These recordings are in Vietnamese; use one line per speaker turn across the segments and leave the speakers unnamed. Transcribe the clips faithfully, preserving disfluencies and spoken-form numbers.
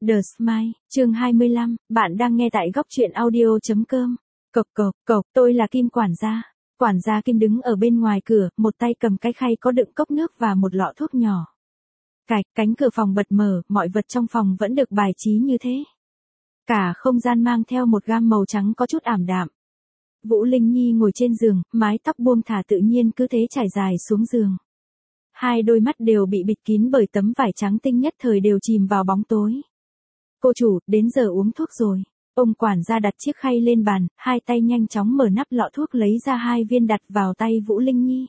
The Smile, chương hai mươi lăm, bạn đang nghe tại góc truyện audio.com. Cộc cộc cộc, tôi là Kim quản gia. Quản gia Kim đứng ở bên ngoài cửa, một tay cầm cái khay có đựng cốc nước và một lọ thuốc nhỏ. Cạch, cánh cửa phòng bật mở, mọi vật trong phòng vẫn được bài trí như thế. Cả không gian mang theo một gam màu trắng có chút ảm đạm. Vũ Linh Nhi ngồi trên giường, mái tóc buông thả tự nhiên cứ thế trải dài xuống giường. Hai đôi mắt đều bị bịt kín bởi tấm vải trắng tinh nhất thời đều chìm vào bóng tối. Cô chủ, đến giờ uống thuốc rồi. Ông quản gia đặt chiếc khay lên bàn, hai tay nhanh chóng mở nắp lọ thuốc lấy ra hai viên đặt vào tay Vũ Linh Nhi.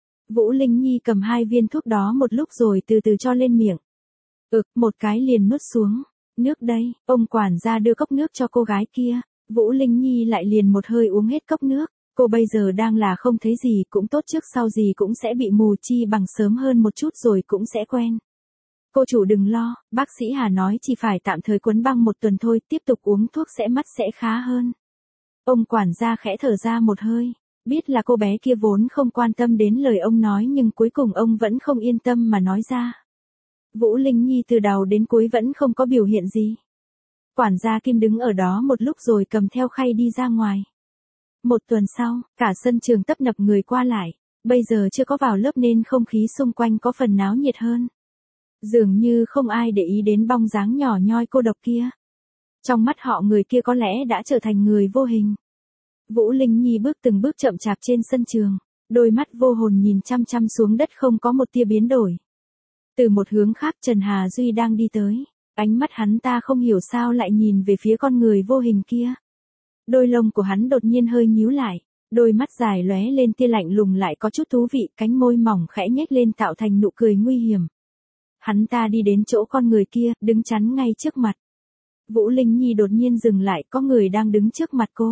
Vũ Linh Nhi cầm hai viên thuốc đó một lúc rồi từ từ cho lên miệng. Ực, một cái liền nuốt xuống. Nước đây, ông quản gia đưa cốc nước cho cô gái kia. Vũ Linh Nhi lại liền một hơi uống hết cốc nước. Cô bây giờ đang là không thấy gì, cũng tốt trước sau gì cũng sẽ bị mù, chi bằng sớm hơn một chút rồi cũng sẽ quen. Cô chủ đừng lo, bác sĩ Hà nói chỉ phải tạm thời quấn băng một tuần thôi, tiếp tục uống thuốc sẽ mắt sẽ khá hơn. Ông quản gia khẽ thở ra một hơi, biết là cô bé kia vốn không quan tâm đến lời ông nói nhưng cuối cùng ông vẫn không yên tâm mà nói ra. Vũ Linh Nhi từ đầu đến cuối vẫn không có biểu hiện gì. Quản gia Kim đứng ở đó một lúc rồi cầm theo khay đi ra ngoài. Một tuần sau, cả sân trường tấp nập người qua lại, bây giờ chưa có vào lớp nên không khí xung quanh có phần náo nhiệt hơn. Dường như không ai để ý đến bóng dáng nhỏ nhoi cô độc kia. Trong mắt họ người kia có lẽ đã trở thành người vô hình. Vũ Linh Nhi bước từng bước chậm chạp trên sân trường, đôi mắt vô hồn nhìn chăm chăm xuống đất không có một tia biến đổi. Từ một hướng khác Trần Hà Duy đang đi tới, ánh mắt hắn ta không hiểu sao lại nhìn về phía con người vô hình kia. Đôi lông của hắn đột nhiên hơi nhíu lại, đôi mắt dài lóe lên tia lạnh lùng lại có chút thú vị, cánh môi mỏng khẽ nhếch lên tạo thành nụ cười nguy hiểm. Hắn ta đi đến chỗ con người kia, đứng chắn ngay trước mặt. Vũ Linh Nhi đột nhiên dừng lại, có người đang đứng trước mặt cô.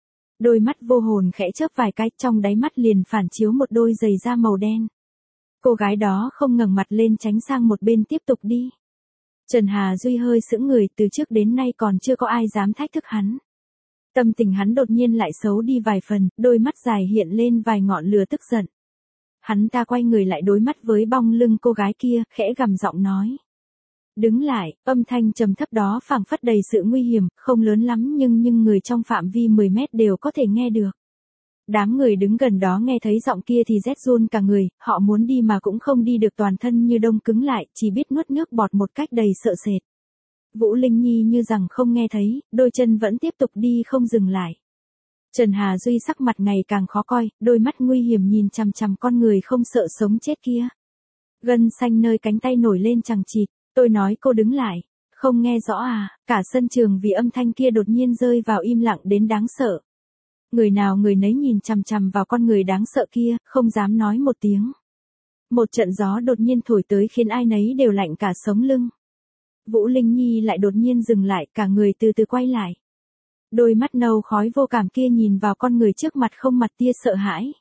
Đôi mắt vô hồn khẽ chớp vài cái, trong đáy mắt liền phản chiếu một đôi giày da màu đen. Cô gái đó không ngẩng mặt lên tránh sang một bên tiếp tục đi. Trần Hà Duy hơi sững người, từ trước đến nay còn chưa có ai dám thách thức hắn. Tâm tình hắn đột nhiên lại xấu đi vài phần, đôi mắt dài hiện lên vài ngọn lửa tức giận. Hắn ta quay người lại đối mắt với bóng lưng cô gái kia, khẽ gằn giọng nói. Đứng lại, âm thanh trầm thấp đó phảng phất đầy sự nguy hiểm, không lớn lắm nhưng nhưng người trong phạm vi mười mét đều có thể nghe được. Đám người đứng gần đó nghe thấy giọng kia thì rét run cả người, họ muốn đi mà cũng không đi được, toàn thân như đông cứng lại, chỉ biết nuốt nước bọt một cách đầy sợ sệt. Vũ Linh Nhi như rằng không nghe thấy, đôi chân vẫn tiếp tục đi không dừng lại. Trần Hà Duy sắc mặt ngày càng khó coi, đôi mắt nguy hiểm nhìn chằm chằm con người không sợ sống chết kia. Gân xanh nơi cánh tay nổi lên chằng chịt, tôi nói cô đứng lại, không nghe rõ à, cả sân trường vì âm thanh kia đột nhiên rơi vào im lặng đến đáng sợ. Người nào người nấy nhìn chằm chằm vào con người đáng sợ kia, không dám nói một tiếng. Một trận gió đột nhiên thổi tới khiến ai nấy đều lạnh cả sống lưng. Vũ Linh Nhi lại đột nhiên dừng lại, cả người từ từ quay lại. Đôi mắt nâu khói vô cảm kia nhìn vào con người trước mặt không mặt tia sợ hãi.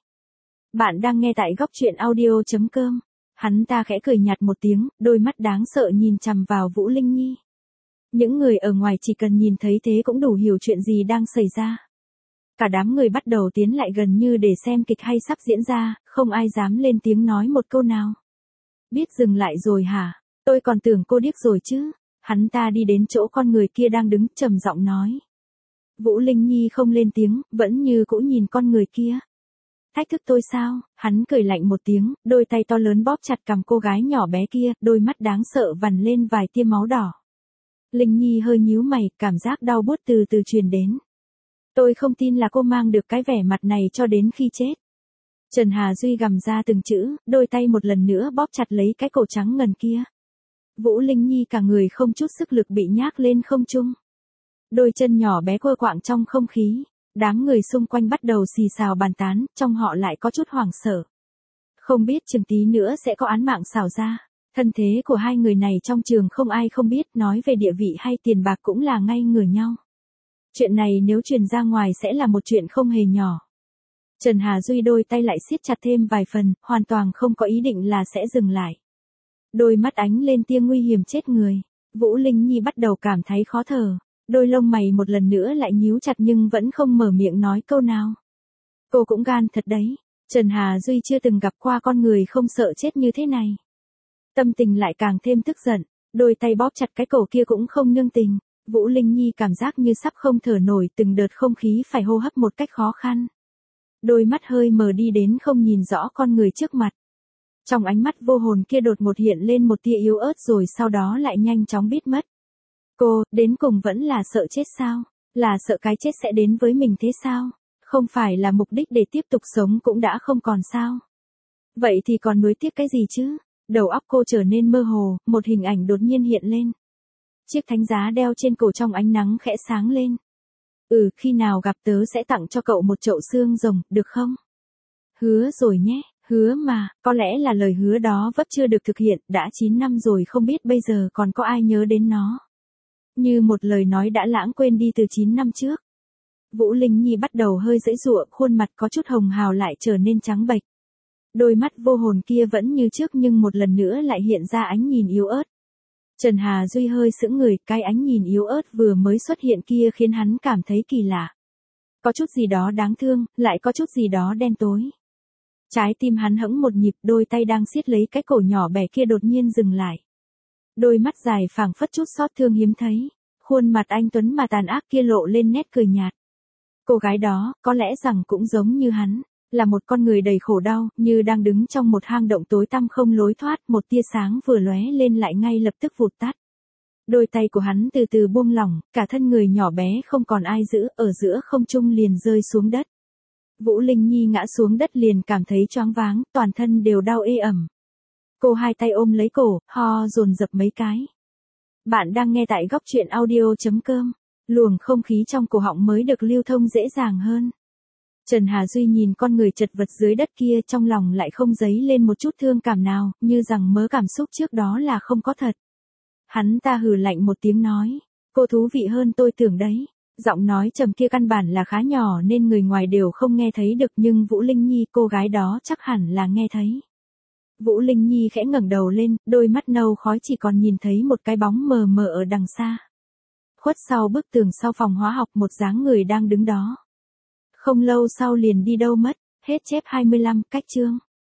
Bạn đang nghe tại góc truyện audio.com. Hắn ta khẽ cười nhạt một tiếng, đôi mắt đáng sợ nhìn chằm vào Vũ Linh Nhi. Những người ở ngoài chỉ cần nhìn thấy thế cũng đủ hiểu chuyện gì đang xảy ra. Cả đám người bắt đầu tiến lại gần như để xem kịch hay sắp diễn ra, không ai dám lên tiếng nói một câu nào. Biết dừng lại rồi hả? Tôi còn tưởng cô điếc rồi chứ. Hắn ta đi đến chỗ con người kia đang đứng, trầm giọng nói. Vũ Linh Nhi không lên tiếng, vẫn như cũ nhìn con người kia. Thách thức tôi sao? Hắn cười lạnh một tiếng, đôi tay to lớn bóp chặt cằm cô gái nhỏ bé kia, đôi mắt đáng sợ vằn lên vài tia máu đỏ. Linh Nhi hơi nhíu mày, cảm giác đau buốt từ từ truyền đến. Tôi không tin là cô mang được cái vẻ mặt này cho đến khi chết. Trần Hà Duy gầm ra từng chữ, đôi tay một lần nữa bóp chặt lấy cái cổ trắng ngần kia. Vũ Linh Nhi cả người không chút sức lực bị nhác lên không trung. Đôi chân nhỏ bé quơ quạng trong không khí, đám người xung quanh bắt đầu xì xào bàn tán, trong họ lại có chút hoảng sợ. Không biết chừng tí nữa sẽ có án mạng xào ra, thân thế của hai người này trong trường không ai không biết, nói về địa vị hay tiền bạc cũng là ngay ngửa nhau. Chuyện này nếu truyền ra ngoài sẽ là một chuyện không hề nhỏ. Trần Hà Duy đôi tay lại siết chặt thêm vài phần, hoàn toàn không có ý định là sẽ dừng lại. Đôi mắt ánh lên tia nguy hiểm chết người, Vũ Linh Nhi bắt đầu cảm thấy khó thở. Đôi lông mày một lần nữa lại nhíu chặt nhưng vẫn không mở miệng nói câu nào. Cô cũng gan thật đấy, Trần Hà Duy chưa từng gặp qua con người không sợ chết như thế này. Tâm tình lại càng thêm tức giận, Đôi tay bóp chặt cái cổ kia cũng không nương tình. Vũ Linh Nhi cảm giác như sắp không thở nổi, từng đợt không khí phải hô hấp một cách khó khăn. Đôi mắt hơi mờ đi đến không nhìn rõ con người trước mặt. Trong ánh mắt vô hồn kia đột một hiện lên một tia yếu ớt rồi sau đó lại nhanh chóng biến mất. Cô, đến cùng vẫn là sợ chết sao? Là sợ cái chết sẽ đến với mình thế sao? Không phải là mục đích để tiếp tục sống cũng đã không còn sao? Vậy thì còn nuối tiếc cái gì chứ? Đầu óc cô trở nên mơ hồ, một hình ảnh đột nhiên hiện lên. Chiếc thánh giá đeo trên cổ trong ánh nắng khẽ sáng lên. Ừ, khi nào gặp tớ sẽ tặng cho cậu một chậu xương rồng, được không? Hứa rồi nhé, hứa mà, có lẽ là lời hứa đó vẫn chưa được thực hiện, đã chín năm rồi không biết bây giờ còn có ai nhớ đến nó. Như một lời nói đã lãng quên đi từ chín năm trước. Vũ Linh Nhi bắt đầu hơi giãy giụa, khuôn mặt có chút hồng hào lại trở nên trắng bệch. Đôi mắt vô hồn kia vẫn như trước nhưng một lần nữa lại hiện ra ánh nhìn yếu ớt. Trần Hà Duy hơi sững người, cái ánh nhìn yếu ớt vừa mới xuất hiện kia khiến hắn cảm thấy kỳ lạ. Có chút gì đó đáng thương, lại có chút gì đó đen tối. Trái tim hắn hững một nhịp, đôi tay đang siết lấy cái cổ nhỏ bé kia đột nhiên dừng lại. Đôi mắt dài phảng phất chút xót thương hiếm thấy, khuôn mặt anh tuấn mà tàn ác kia lộ lên nét cười nhạt. Cô gái đó, có lẽ rằng cũng giống như hắn, là một con người đầy khổ đau, như đang đứng trong một hang động tối tăm không lối thoát, một tia sáng vừa lóe lên lại ngay lập tức vụt tắt. Đôi tay của hắn từ từ buông lỏng, cả thân người nhỏ bé không còn ai giữ, ở giữa không trung liền rơi xuống đất. Vũ Linh Nhi ngã xuống đất liền cảm thấy choáng váng, toàn thân đều đau ê ẩm. Cô hai tay ôm lấy cổ, ho dồn dập mấy cái. Bạn đang nghe tại góc truyện audio chấm com, luồng không khí trong cổ họng mới được lưu thông dễ dàng hơn. Trần Hà Duy nhìn con người chật vật dưới đất kia, trong lòng lại không dấy lên một chút thương cảm nào, như rằng mớ cảm xúc trước đó là không có thật. Hắn ta hừ lạnh một tiếng nói, cô thú vị hơn tôi tưởng đấy. Giọng nói trầm kia căn bản là khá nhỏ nên người ngoài đều không nghe thấy được, nhưng Vũ Linh Nhi, cô gái đó chắc hẳn là nghe thấy. Vũ Linh Nhi khẽ ngẩng đầu lên, đôi mắt nâu khói chỉ còn nhìn thấy một cái bóng mờ mờ ở đằng xa. Khuất sau bức tường sau phòng hóa học một dáng người đang đứng đó. Không lâu sau liền đi đâu mất, hết chép hai mươi lăm, cách chương.